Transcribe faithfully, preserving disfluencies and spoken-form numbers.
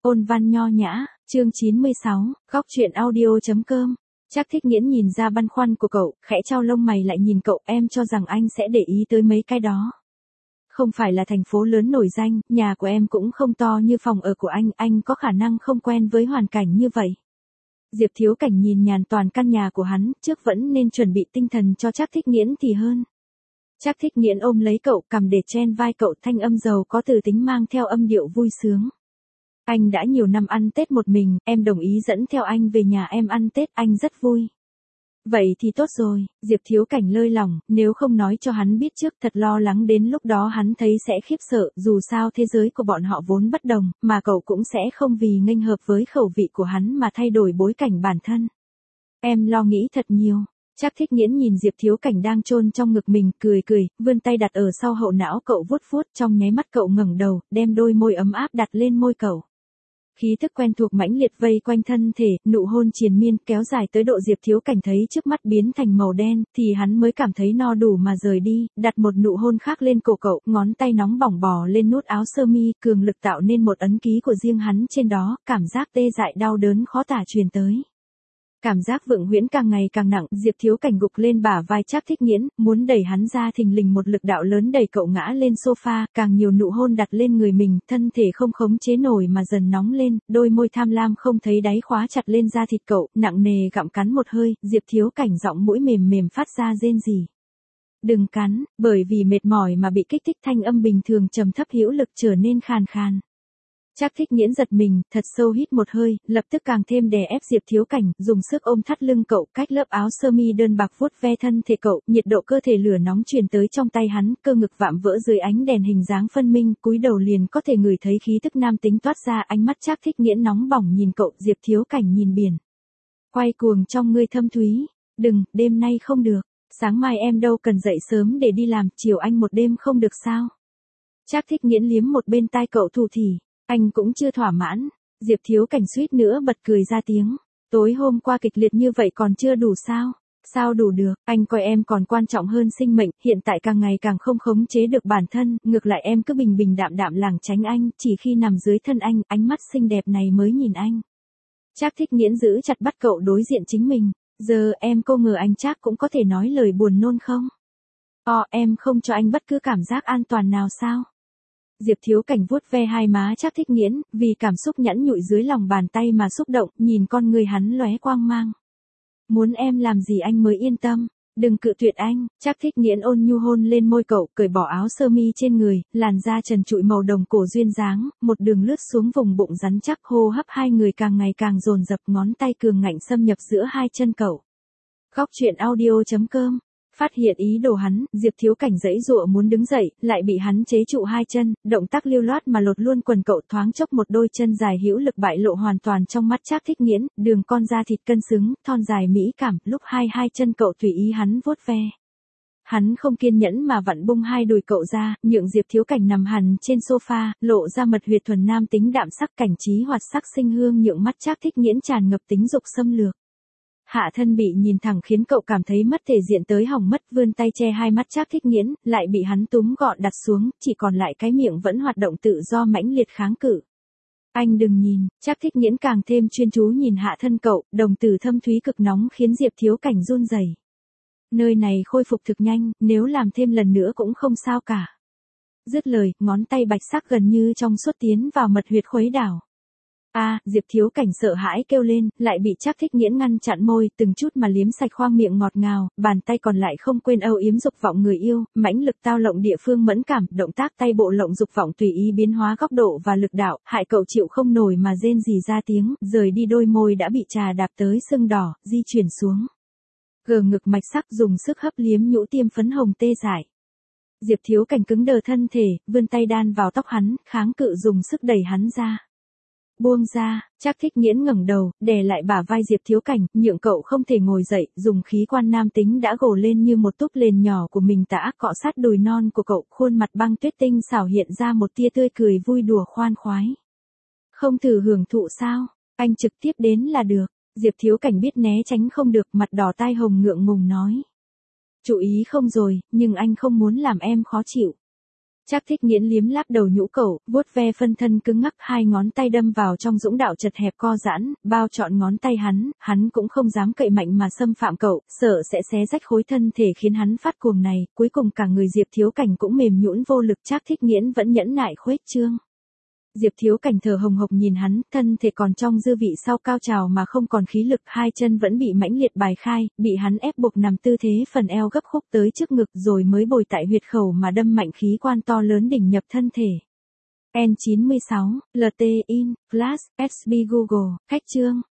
Ôn văn nho nhã, chương chín mươi sáu, góc truyện audio.com. Trác Thích Nghiễn nhìn ra băn khoăn của cậu, khẽ chau lông mày lại nhìn cậu, em cho rằng anh sẽ để ý tới mấy cái đó. Không phải là thành phố lớn nổi danh, nhà của em cũng không to như phòng ở của anh, anh có khả năng không quen với hoàn cảnh như vậy. Diệp Thiếu Cảnh nhìn nhàn toàn căn nhà của hắn, trước vẫn nên chuẩn bị tinh thần cho Trác Thích Nghiễn thì hơn. Trác Thích Nghiễn ôm lấy cậu, cằm để trên vai cậu, thanh âm giàu có từ tính mang theo âm điệu vui sướng. Anh đã nhiều năm ăn Tết một mình, em đồng ý dẫn theo anh về nhà em ăn Tết, anh rất vui. Vậy thì tốt rồi, Diệp Thiếu Cảnh lơi lỏng, nếu không nói cho hắn biết trước thật lo lắng đến lúc đó hắn thấy sẽ khiếp sợ, dù sao thế giới của bọn họ vốn bất đồng, mà cậu cũng sẽ không vì nghênh hợp với khẩu vị của hắn mà thay đổi bối cảnh bản thân. Em lo nghĩ thật nhiều. Trác Thích Nghiễn nhìn Diệp Thiếu Cảnh đang chôn trong ngực mình, cười cười, vươn tay đặt ở sau hậu não cậu vuốt vuốt, trong nháy mắt cậu ngẩng đầu, đem đôi môi ấm áp đặt lên môi cậu. Khí thức quen thuộc mãnh liệt vây quanh thân thể, nụ hôn triền miên kéo dài tới độ Diệp Thiếu Cảnh thấy trước mắt biến thành màu đen, thì hắn mới cảm thấy no đủ mà rời đi, đặt một nụ hôn khác lên cổ cậu, ngón tay nóng bỏng bò lên nút áo sơ mi, cường lực tạo nên một ấn ký của riêng hắn trên đó, cảm giác tê dại đau đớn khó tả truyền tới. Cảm giác vượng huyễn càng ngày càng nặng, Diệp Thiếu Cảnh gục lên bả vai Trác Thích Nghiễn, muốn đẩy hắn ra, thình lình một lực đạo lớn đẩy cậu ngã lên sofa, càng nhiều nụ hôn đặt lên người mình, thân thể không khống chế nổi mà dần nóng lên, đôi môi tham lam không thấy đáy khóa chặt lên da thịt cậu, nặng nề gặm cắn một hơi, Diệp Thiếu Cảnh giọng mũi mềm mềm phát ra rên rỉ. Đừng cắn, bởi vì mệt mỏi mà bị kích thích, thanh âm bình thường trầm thấp hữu lực trở nên khàn khàn. Trác Thích Nghiễn giật mình, thật sâu hít một hơi, lập tức càng thêm đè ép Diệp Thiếu Cảnh, dùng sức ôm thắt lưng cậu, cách lớp áo sơ mi đơn bạc vuốt ve thân thể cậu, nhiệt độ cơ thể lửa nóng truyền tới trong tay hắn, cơ ngực vạm vỡ dưới ánh đèn hình dáng phân minh, cúi đầu liền có thể ngửi thấy khí tức nam tính toát ra, ánh mắt Trác Thích Nghiễn nóng bỏng nhìn cậu, Diệp Thiếu Cảnh nhìn biển. Quay cuồng trong ngươi thâm thúy, đừng, đêm nay không được, sáng mai em đâu cần dậy sớm để đi làm, chiều anh một đêm không được sao? Trác Thích Nghiễn liếm một bên tai cậu thủ thỉ. Anh cũng chưa thỏa mãn, Diệp Thiếu Cảnh suýt nữa bật cười ra tiếng. Tối hôm qua kịch liệt như vậy còn chưa đủ sao? Sao đủ được, anh coi em còn quan trọng hơn sinh mệnh, hiện tại càng ngày càng không khống chế được bản thân, ngược lại em cứ bình bình đạm đạm lảng tránh anh, chỉ khi nằm dưới thân anh, ánh mắt xinh đẹp này mới nhìn anh. Trác Thích Nghiễn giữ chặt bắt cậu đối diện chính mình, giờ em cô ngờ anh Trác cũng có thể nói lời buồn nôn không? Ồ, em không cho anh bất cứ cảm giác an toàn nào sao? Diệp Thiếu Cảnh vuốt ve hai má Trác Thích Nghiễn, vì cảm xúc nhẵn nhụi dưới lòng bàn tay mà xúc động, nhìn con người hắn lóe quang mang. Muốn em làm gì anh mới yên tâm, đừng cự tuyệt anh. Trác Thích Nghiễn ôn nhu hôn lên môi cậu, cởi bỏ áo sơ mi trên người, làn da trần trụi màu đồng cổ duyên dáng, một đường lướt xuống vùng bụng rắn chắc, hô hấp hai người càng ngày càng dồn dập, ngón tay cường ngạnh xâm nhập giữa hai chân cậu. Góc truyện audio.com. Phát hiện ý đồ hắn, Diệp Thiếu Cảnh giãy giụa muốn đứng dậy, lại bị hắn chế trụ hai chân, động tác lưu loát mà lột luôn quần cậu, thoáng chốc một đôi chân dài hữu lực bại lộ hoàn toàn trong mắt Trác Thích Nghiễn, đường con da thịt cân xứng, thon dài mỹ cảm, lúc hai hai chân cậu tùy ý hắn vuốt ve. Hắn không kiên nhẫn mà vặn bung hai đùi cậu ra, nhượng Diệp Thiếu Cảnh nằm hằn trên sofa, lộ ra mật huyệt thuần nam tính đạm sắc, cảnh trí hoạt sắc sinh hương nhượng mắt Trác Thích Nghiễn tràn ngập tính dục xâm lược. Hạ thân bị nhìn thẳng khiến cậu cảm thấy mất thể diện tới hỏng mất, vươn tay che hai mắt Trác Thích Nghiễn, lại bị hắn túm gọn đặt xuống, chỉ còn lại cái miệng vẫn hoạt động tự do mãnh liệt kháng cự. Anh đừng nhìn, Trác Thích Nghiễn càng thêm chuyên chú nhìn hạ thân cậu, đồng tử thâm thúy cực nóng khiến Diệp Thiếu Cảnh run rẩy. Nơi này khôi phục thực nhanh, nếu làm thêm lần nữa cũng không sao cả. Dứt lời, ngón tay bạch sắc gần như trong suốt tiến vào mật huyệt khuấy đảo. A, à, Diệp Thiếu Cảnh sợ hãi kêu lên, lại bị Trác Thích Nghiễn ngăn chặn môi, từng chút mà liếm sạch khoang miệng ngọt ngào, bàn tay còn lại không quên âu yếm dục vọng người yêu, mãnh lực tao lộng địa phương mẫn cảm, động tác tay bộ lộng dục vọng tùy ý biến hóa góc độ và lực đạo, hại cậu chịu không nổi mà rên rỉ ra tiếng, rời đi đôi môi đã bị trà đạp tới sưng đỏ, di chuyển xuống. Gờ ngực mạch sắc dùng sức hấp liếm nhũ tiêm phấn hồng tê dại. Diệp Thiếu Cảnh cứng đờ thân thể, vươn tay đan vào tóc hắn, kháng cự dùng sức đẩy hắn ra. Buông ra, Trác Thích Nghiễn ngẩng đầu, đè lại bả vai Diệp Thiếu Cảnh, nhượng cậu không thể ngồi dậy, dùng khí quan nam tính đã gồ lên như một túp lều nhỏ của mình tã cọ sát đùi non của cậu, khuôn mặt băng tuyết tinh xảo hiện ra một tia tươi cười vui đùa khoan khoái. Không thử hưởng thụ sao, anh trực tiếp đến là được. Diệp Thiếu Cảnh biết né tránh không được, mặt đỏ tai hồng ngượng ngùng nói. Chú ý không rồi, nhưng anh không muốn làm em khó chịu. Trác Thích Nghiễn liếm láp đầu nhũ cậu, vuốt ve phân thân cứng ngắc, hai ngón tay đâm vào trong dũng đạo chật hẹp co giãn, bao trọn ngón tay hắn, hắn cũng không dám cậy mạnh mà xâm phạm cậu, sợ sẽ xé rách khối thân thể khiến hắn phát cuồng này, cuối cùng cả người Diệp Thiếu Cảnh cũng mềm nhũn vô lực. Trác Thích Nghiễn vẫn nhẫn nại khuếch trương. Diệp Thiếu Cảnh thở hồng hộc nhìn hắn, thân thể còn trong dư vị sau cao trào mà không còn khí lực, hai chân vẫn bị mãnh liệt bài khai, bị hắn ép buộc nằm tư thế phần eo gấp khúc tới trước ngực rồi mới bồi tại huyệt khẩu mà đâm mạnh khí quan to lớn đỉnh nhập thân thể. N chín mươi sáu, lờ tê in, Flash, ét bê Google, khách chương.